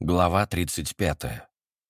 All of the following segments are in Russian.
Глава 35.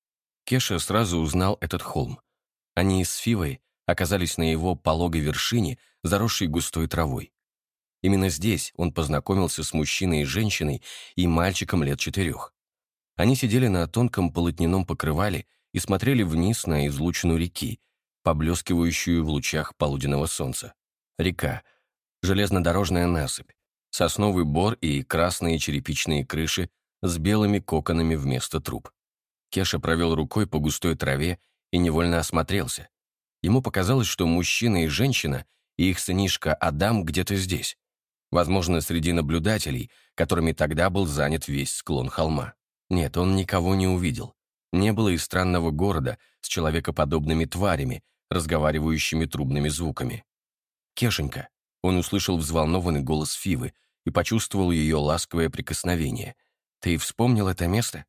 Кеша сразу узнал этот холм. Они с Фивой оказались на его пологой вершине, заросшей густой травой. Именно здесь он познакомился с мужчиной и женщиной и мальчиком лет 4. Они сидели на тонком полотняном покрывале и смотрели вниз на излучину реки, поблескивающую в лучах полуденного солнца. Река, железнодорожная насыпь, сосновый бор и красные черепичные крыши с белыми коконами вместо труб. Кеша провел рукой по густой траве и невольно осмотрелся. Ему показалось, что мужчина и женщина и их сынишка Адам где-то здесь. Возможно, среди наблюдателей, которыми тогда был занят весь склон холма. Нет, он никого не увидел. Не было и странного города с человекоподобными тварями, разговаривающими трубными звуками. «Кешенька», — он услышал взволнованный голос Фивы и почувствовал ее ласковое прикосновение. «Ты вспомнил это место?»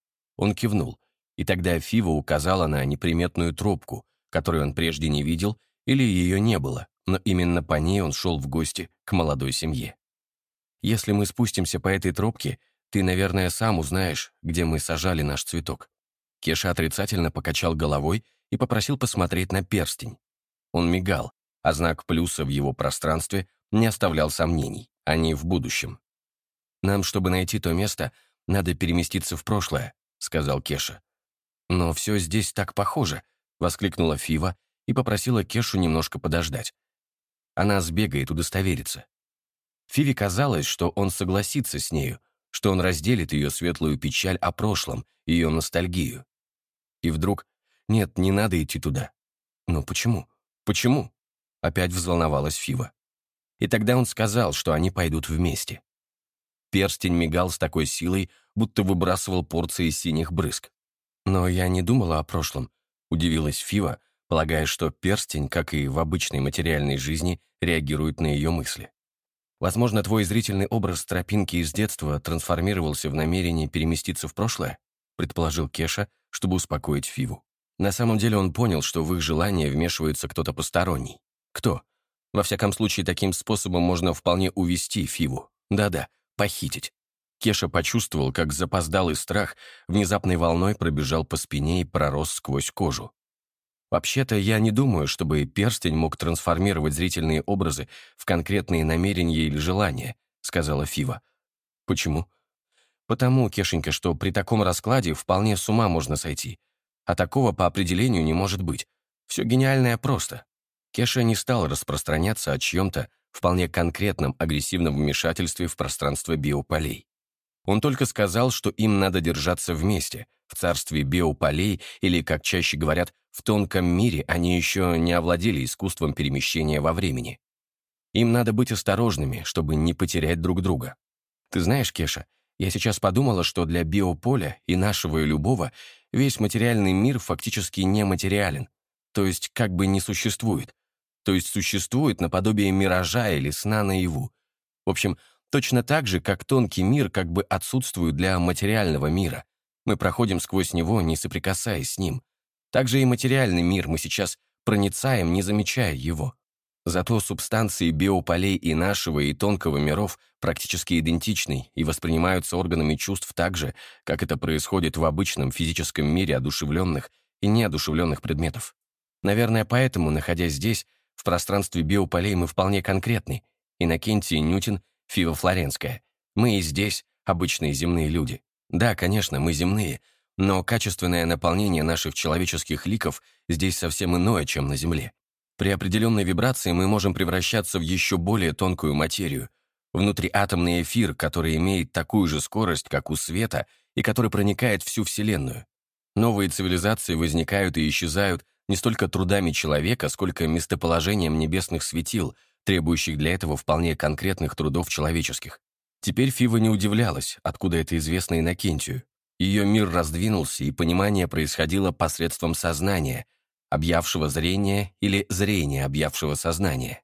Он кивнул, и тогда Фива указала на неприметную тропку, которую он прежде не видел или ее не было, но именно по ней он шел в гости к молодой семье. «Если мы спустимся по этой тропке, ты, наверное, сам узнаешь, где мы сажали наш цветок». Кеша отрицательно покачал головой и попросил посмотреть на перстень. Он мигал, а знак плюса в его пространстве не оставлял сомнений, они в будущем. «Нам, чтобы найти то место, надо переместиться в прошлое», — сказал Кеша. «Но все здесь так похоже», — воскликнула Фива и попросила Кешу немножко подождать. Она сбегает удостовериться. Фиве казалось, что он согласится с нею, что он разделит ее светлую печаль о прошлом, ее ностальгию. И вдруг: «Нет, не надо идти туда». «Но почему? Почему?» — опять взволновалась Фива. И тогда он сказал, что они пойдут вместе. Перстень мигал с такой силой, будто выбрасывал порции синих брызг. «Но я не думала о прошлом», — удивилась Фива, полагая, что перстень, как и в обычной материальной жизни, реагирует на ее мысли. «Возможно, твой зрительный образ тропинки из детства трансформировался в намерение переместиться в прошлое», — предположил Кеша, чтобы успокоить Фиву. На самом деле он понял, что в их желание вмешивается кто-то посторонний. Кто? Во всяком случае, таким способом можно вполне увести Фиву. Да-да, похитить. Кеша почувствовал, как запоздалый страх внезапной волной пробежал по спине и пророс сквозь кожу. «Вообще-то я не думаю, чтобы перстень мог трансформировать зрительные образы в конкретные намерения или желания», — сказала Фива. «Почему?» «Потому, Кешенька, что при таком раскладе вполне с ума можно сойти. А такого по определению не может быть. Все гениальное просто». Кеша не стал распространяться о чьем-то вполне конкретном агрессивном вмешательстве в пространство биополей. Он только сказал, что им надо держаться вместе, в царстве биополей, или, как чаще говорят, в тонком мире они еще не овладели искусством перемещения во времени. Им надо быть осторожными, чтобы не потерять друг друга. Ты знаешь, Кеша, я сейчас подумала, что для биополя и нашего, и любого весь материальный мир фактически нематериален, то есть как бы не существует. То есть существует наподобие миража или сна наяву. В общем, точно так же, как тонкий мир как бы отсутствует для материального мира. Мы проходим сквозь него, не соприкасаясь с ним. Так же и материальный мир мы сейчас проницаем, не замечая его. Зато субстанции биополей и нашего, и тонкого миров практически идентичны и воспринимаются органами чувств так же, как это происходит в обычном физическом мире одушевленных и неодушевленных предметов. Наверное, поэтому, находясь здесь, в пространстве биополей, мы вполне конкретны. Иннокентий Ньютин, Фива Флоренская. Мы и здесь обычные земные люди. Да, конечно, мы земные, но качественное наполнение наших человеческих ликов здесь совсем иное, чем на Земле. При определенной вибрации мы можем превращаться в еще более тонкую материю, внутриатомный эфир, который имеет такую же скорость, как у света, и который проникает всю Вселенную. Новые цивилизации возникают и исчезают не столько трудами человека, сколько местоположением небесных светил, требующих для этого вполне конкретных трудов человеческих. Теперь Фива не удивлялась, откуда это известно Иннокентию. Ее мир раздвинулся, и понимание происходило посредством сознания, объявшего зрение, или зрения, объявшего сознание.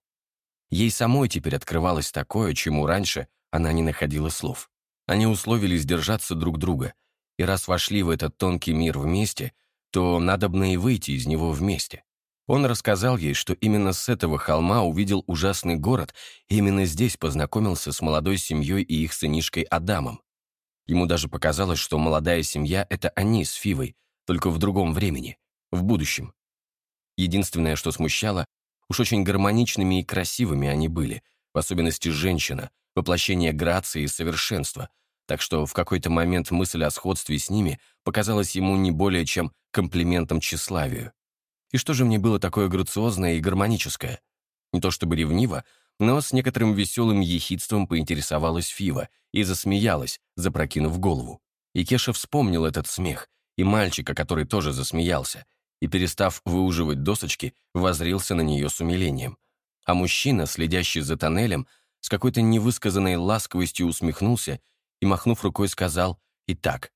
Ей самой теперь открывалось такое, чему раньше она не находила слов. Они условились держаться друг друга, и раз вошли в этот тонкий мир вместе, то надобно и выйти из него вместе. Он рассказал ей, что именно с этого холма увидел ужасный город, и именно здесь познакомился с молодой семьей и их сынишкой Адамом. Ему даже показалось, что молодая семья — это они с Фивой, только в другом времени, в будущем. Единственное, что смущало, уж очень гармоничными и красивыми они были, в особенности женщина, воплощение грации и совершенства, так что в какой-то момент мысль о сходстве с ними показалась ему не более чем комплиментом тщеславию. И что же мне было такое грациозное и гармоническое? Не то чтобы ревниво, но с некоторым веселым ехидством поинтересовалась Фива и засмеялась, запрокинув голову. И Кеша вспомнил этот смех, и мальчика, который тоже засмеялся, и, перестав выуживать досочки, воззрился на нее с умилением. А мужчина, следящий за тоннелем, с какой-то невысказанной ласковостью усмехнулся и, махнув рукой, сказал «Итак».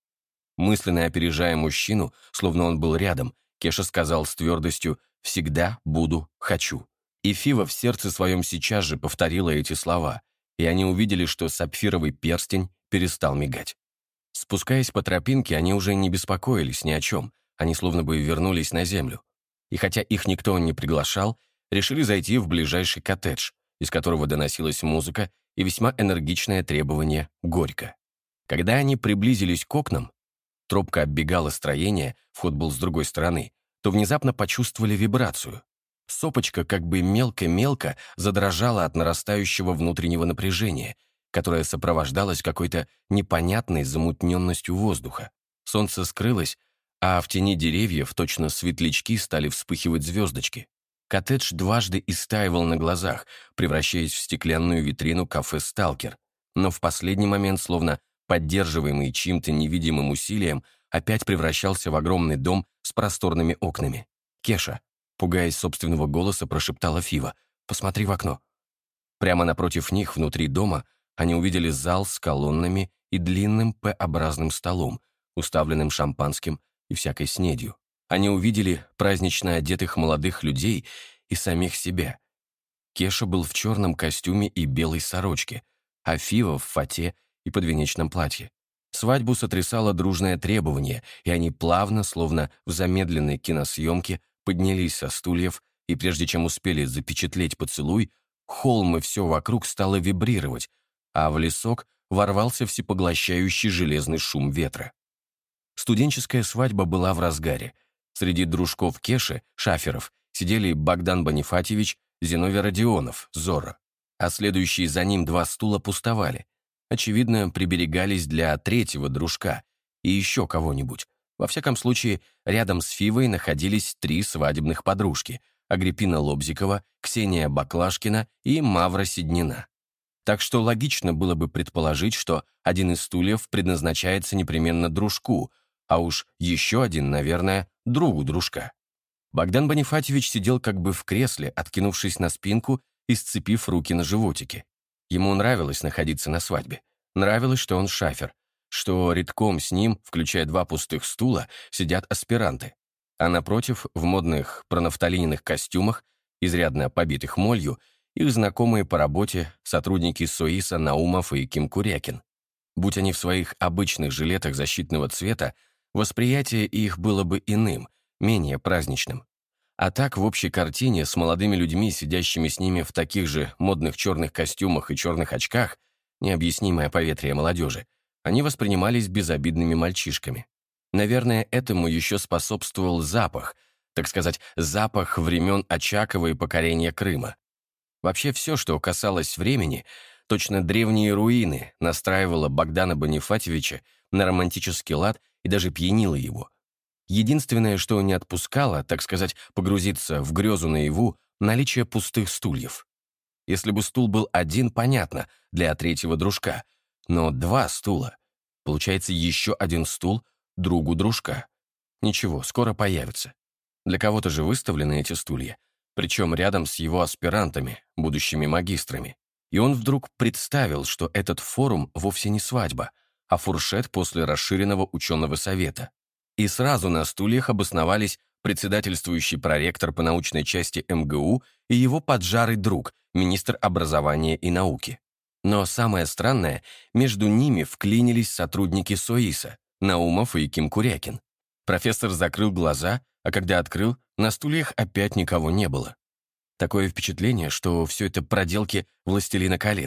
Мысленно опережая мужчину, словно он был рядом, Кеша сказал с твердостью «Всегда буду, хочу». И Фива в сердце своем сейчас же повторила эти слова, и они увидели, что сапфировый перстень перестал мигать. Спускаясь по тропинке, они уже не беспокоились ни о чем, они словно бы вернулись на землю. И хотя их никто не приглашал, решили зайти в ближайший коттедж, из которого доносилась музыка и весьма энергичное требование «Горько». Когда они приблизились к окнам, тропка оббегала строение, вход был с другой стороны, то внезапно почувствовали вибрацию. Сопочка как бы мелко-мелко задрожала от нарастающего внутреннего напряжения, которое сопровождалось какой-то непонятной замутненностью воздуха. Солнце скрылось, а в тени деревьев точно светлячки стали вспыхивать звездочки. Коттедж дважды истаивал на глазах, превращаясь в стеклянную витрину кафе «Сталкер», но в последний момент, словно поддерживаемый чьим-то невидимым усилием, опять превращался в огромный дом с просторными окнами. «Кеша», пугаясь собственного голоса, прошептала Фива, «посмотри в окно». Прямо напротив них, внутри дома, они увидели зал с колоннами и длинным П-образным столом, уставленным шампанским и всякой снедью. Они увидели празднично одетых молодых людей и самих себя. Кеша был в черном костюме и белой сорочке, а Фива в фате и подвенечном платье. Свадьбу сотрясало дружное требование, и они плавно, словно в замедленной киносъемке, поднялись со стульев, и прежде чем успели запечатлеть поцелуй, холм и все вокруг стало вибрировать, а в лесок ворвался всепоглощающий железный шум ветра. Студенческая свадьба была в разгаре. Среди дружков Кеши, шаферов, сидели Богдан Бонифатьевич, Зиновий Родионов, Зорро, а следующие за ним два стула пустовали. Очевидно, приберегались для третьего дружка и еще кого-нибудь. Во всяком случае, рядом с Фивой находились три свадебных подружки – Агриппина Лобзикова, Ксения Баклашкина и Мавра Седнина. Так что логично было бы предположить, что один из стульев предназначается непременно дружку, а уж еще один, наверное, другу дружка. Богдан Бонифатьевич сидел как бы в кресле, откинувшись на спинку и сцепив руки на животике. Ему нравилось находиться на свадьбе. Нравилось, что он шафер, что редком с ним, включая два пустых стула, сидят аспиранты, а напротив, в модных пронафталининых костюмах, изрядно побитых молью, их знакомые по работе сотрудники СОИСа Наумов и Ким Курякин. Будь они в своих обычных жилетах защитного цвета, восприятие их было бы иным, менее праздничным. А так, в общей картине, с молодыми людьми, сидящими с ними в таких же модных черных костюмах и черных очках, необъяснимое поветрие молодежи, они воспринимались безобидными мальчишками. Наверное, этому еще способствовал запах, так сказать, запах времен Очакова и покорения Крыма. Вообще все, что касалось времени, точно древние руины, настраивало Богдана Бонифатьевича на романтический лад и даже пьянило его. Единственное, что не отпускало, так сказать, погрузиться в грезу наяву, наличие пустых стульев. Если бы стул был один, понятно, для третьего дружка, но два стула. Получается еще один стул другу дружка. Ничего, скоро появится. Для кого-то же выставлены эти стулья, причем рядом с его аспирантами, будущими магистрами. И он вдруг представил, что этот форум вовсе не свадьба, а фуршет после расширенного ученого совета. И сразу на стульях обосновались председательствующий проректор по научной части МГУ и его поджарый друг, министр образования и науки. Но самое странное, между ними вклинились сотрудники СОИСа, Наумов и Ким Курякин. Профессор закрыл глаза, а когда открыл, на стульях опять никого не было. Такое впечатление, что все это проделки «Властелина колец»,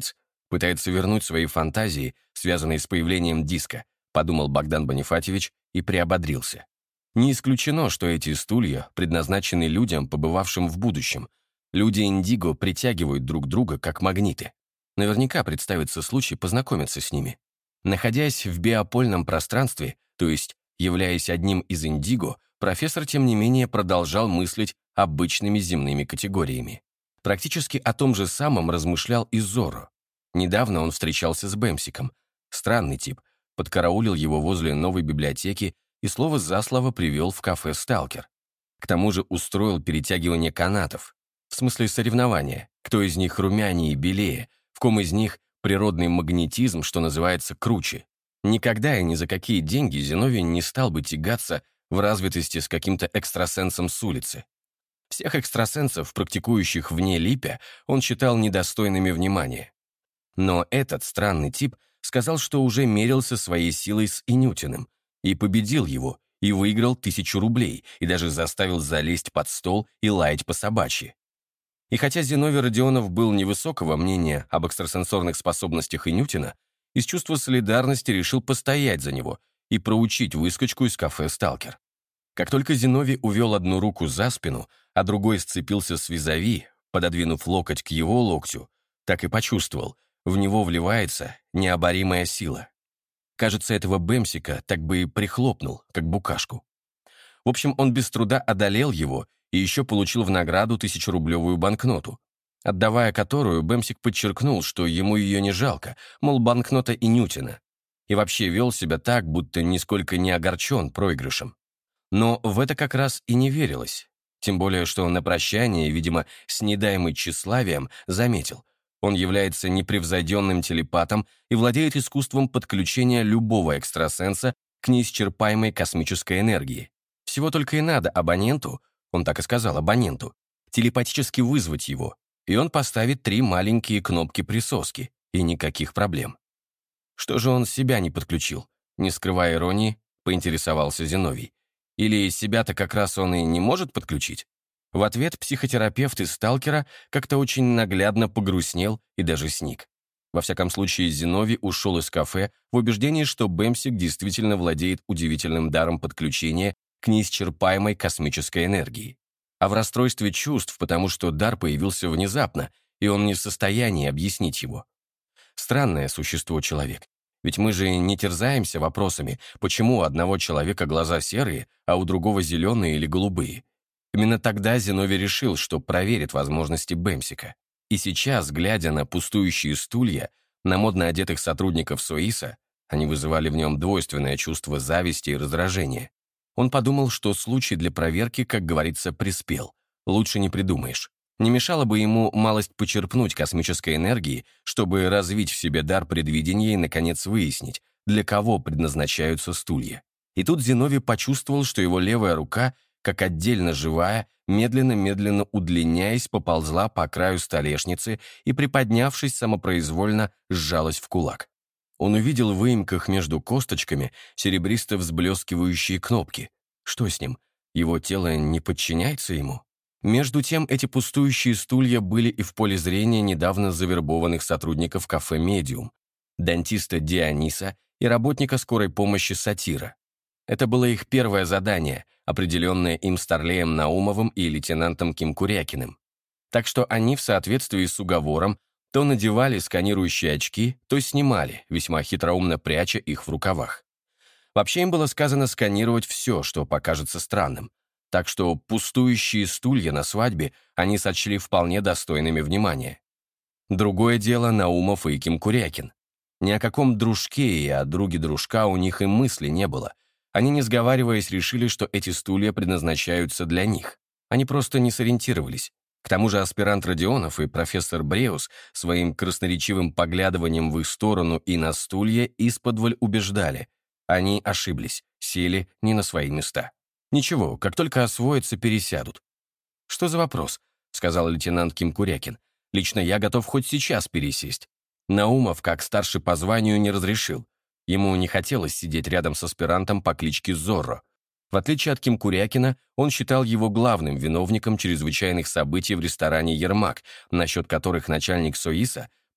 Пытается вернуть свои фантазии, связанные с появлением диска, подумал Богдан Бонифатьевич и приободрился. Не исключено, что эти стулья предназначены людям, побывавшим в будущем. Люди Индиго притягивают друг друга, как магниты. Наверняка представится случай познакомиться с ними. Находясь в биопольном пространстве, то есть являясь одним из Индиго, профессор, тем не менее, продолжал мыслить обычными земными категориями. Практически о том же самом размышлял и Зорро. Недавно он встречался с Бэмсиком. Странный тип. Подкараулил его возле новой библиотеки и слово за слово привел в кафе «Сталкер». К тому же устроил перетягивание канатов. В смысле соревнования. Кто из них румянее и белее, в ком из них природный магнетизм, что называется, круче. Никогда и ни за какие деньги Зиновий не стал бы тягаться в развитости с каким-то экстрасенсом с улицы. Всех экстрасенсов, практикующих вне Липя, он считал недостойными внимания. Но этот странный тип сказал, что уже мерился своей силой с Инютиным, и победил его, и выиграл 1000 рублей, и даже заставил залезть под стол и лаять по-собачьи. И хотя Зиновий Родионов был невысокого мнения об экстрасенсорных способностях Инютина, из чувства солидарности решил постоять за него и проучить выскочку из кафе «Сталкер». Как только Зиновий увел одну руку за спину, а другой сцепился с визави, пододвинув локоть к его локтю, так и почувствовал, в него вливается необоримая сила. Кажется, этого Бэмсика так бы и прихлопнул, как букашку. В общем, он без труда одолел его и еще получил в награду 1000-рублевую банкноту, отдавая которую Бэмсик подчеркнул, что ему ее не жалко, мол, банкнота Инютина, и вообще вел себя так, будто нисколько не огорчен проигрышем. Но в это как раз и не верилось, тем более, что на прощание, видимо, с недаемым тщеславием, заметил, он является непревзойденным телепатом и владеет искусством подключения любого экстрасенса к неисчерпаемой космической энергии. Всего только и надо абоненту, он так и сказал, абоненту, телепатически вызвать его, и он поставит 3 маленькие кнопки-присоски, и никаких проблем. Что же он себя не подключил? Не скрывая иронии, поинтересовался Зиновий. Или себя-то как раз он и не может подключить? В ответ психотерапевт из «Сталкера» как-то очень наглядно погрустнел и даже сник. Во всяком случае, Зиновий ушел из кафе в убеждении, что Бэмсик действительно владеет удивительным даром подключения к неисчерпаемой космической энергии. А в расстройстве чувств, потому что дар появился внезапно, и он не в состоянии объяснить его. Странное существо человек. Ведь мы же не терзаемся вопросами, почему у одного человека глаза серые, а у другого зеленые или голубые. Именно тогда Зиновий решил, что проверит возможности Бэмсика. И сейчас, глядя на пустующие стулья, на модно одетых сотрудников СОИСа, они вызывали в нем двойственное чувство зависти и раздражения, он подумал, что случай для проверки, как говорится, приспел. Лучше не придумаешь. Не мешало бы ему малость почерпнуть космической энергии, чтобы развить в себе дар предвидения и, наконец, выяснить, для кого предназначаются стулья. И тут Зиновий почувствовал, что его левая рука, как отдельно живая, медленно-медленно удлиняясь, поползла по краю столешницы и, приподнявшись самопроизвольно, сжалась в кулак. Он увидел в выемках между косточками серебристо взблескивающие кнопки. Что с ним? Его тело не подчиняется ему? Между тем, эти пустующие стулья были и в поле зрения недавно завербованных сотрудников кафе «Медиум», дантиста Диониса и работника скорой помощи Сатира. Это было их первое задание, определенное им Старлеем Наумовым и лейтенантом Кимкурякиным. Так что они в соответствии с уговором то надевали сканирующие очки, то снимали, весьма хитроумно пряча их в рукавах. Вообще им было сказано сканировать все, что покажется странным. Так что пустующие стулья на свадьбе они сочли вполне достойными внимания. Другое дело Наумов и Кимкурякин. Ни о каком дружке и о друге дружка у них и мысли не было. Они, не сговариваясь, решили, что эти стулья предназначаются для них. Они просто не сориентировались. К тому же аспирант Родионов и профессор Бреус своим красноречивым поглядыванием в их сторону и на стулья исподволь убеждали. Они ошиблись, сели не на свои места. Ничего, как только освоятся, пересядут. «Что за вопрос?» — сказал лейтенант Кимкурякин. «Лично я готов хоть сейчас пересесть». Наумов, как старший по званию, не разрешил. Ему не хотелось сидеть рядом с аспирантом по кличке Зорро. В отличие от Кимкурякина, он считал его главным виновником чрезвычайных событий в ресторане «Ермак», насчет которых начальник СОИСа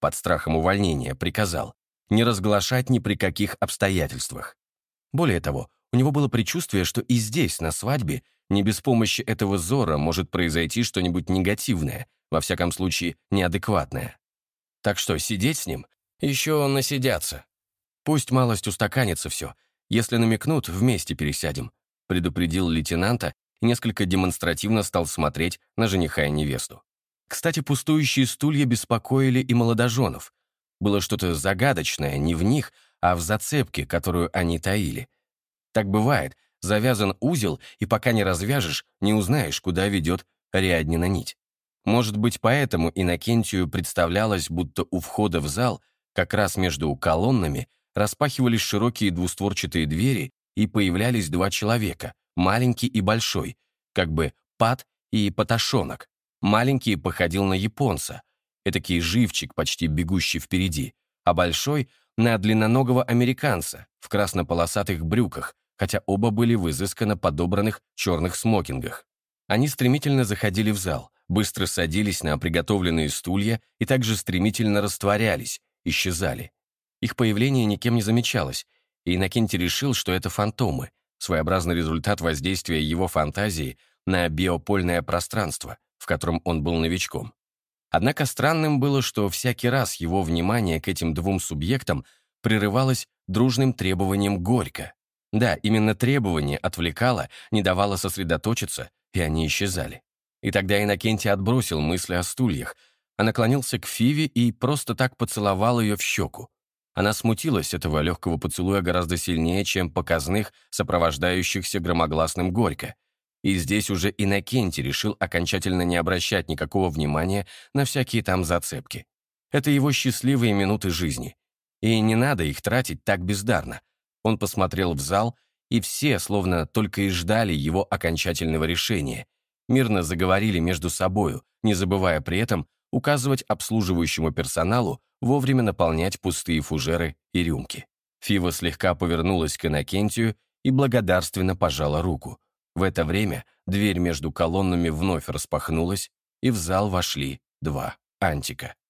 под страхом увольнения, приказал не разглашать ни при каких обстоятельствах. Более того, у него было предчувствие, что и здесь, на свадьбе, не без помощи этого Зора может произойти что-нибудь негативное, во всяком случае, неадекватное. Так что сидеть с ним? Еще насидятся. Пусть малость устаканится все. Если намекнут, вместе пересядем, предупредил лейтенанта и несколько демонстративно стал смотреть на жениха и невесту. Кстати, пустующие стулья беспокоили и молодоженов. Было что-то загадочное не в них, а в зацепке, которую они таили. Так бывает, завязан узел, и пока не развяжешь, не узнаешь, куда ведет Ариаднина нить. Может быть, поэтому Иннокентию представлялось, будто у входа в зал, как раз между колоннами, распахивались широкие двустворчатые двери, и появлялись два человека, маленький и большой, как бы Пат и Паташонок. Маленький походил на японца, этакий живчик, почти бегущий впереди, а большой — на длинноногого американца в краснополосатых брюках, хотя оба были в изысканно подобранных черных смокингах. Они стремительно заходили в зал, быстро садились на приготовленные стулья и также стремительно растворялись, исчезали. Их появление никем не замечалось, и Иннокентий решил, что это фантомы, своеобразный результат воздействия его фантазии на биопольное пространство, в котором он был новичком. Однако странным было, что всякий раз его внимание к этим двум субъектам прерывалось дружным требованием горько. Да, именно требование отвлекало, не давало сосредоточиться, и они исчезали. И тогда Иннокентий отбросил мысли о стульях, а наклонился к Фиве и просто так поцеловал ее в щеку. Она смутилась этого легкого поцелуя гораздо сильнее, чем показных, сопровождающихся громогласным горько. И здесь уже Иннокентий решил окончательно не обращать никакого внимания на всякие там зацепки. Это его счастливые минуты жизни. И не надо их тратить так бездарно. Он посмотрел в зал, и все, словно только и ждали его окончательного решения, мирно заговорили между собою, не забывая при этом указывать обслуживающему персоналу вовремя наполнять пустые фужеры и рюмки. Фива слегка повернулась к Иннокентию и благодарственно пожала руку. В это время дверь между колоннами вновь распахнулась, и в зал вошли два антика.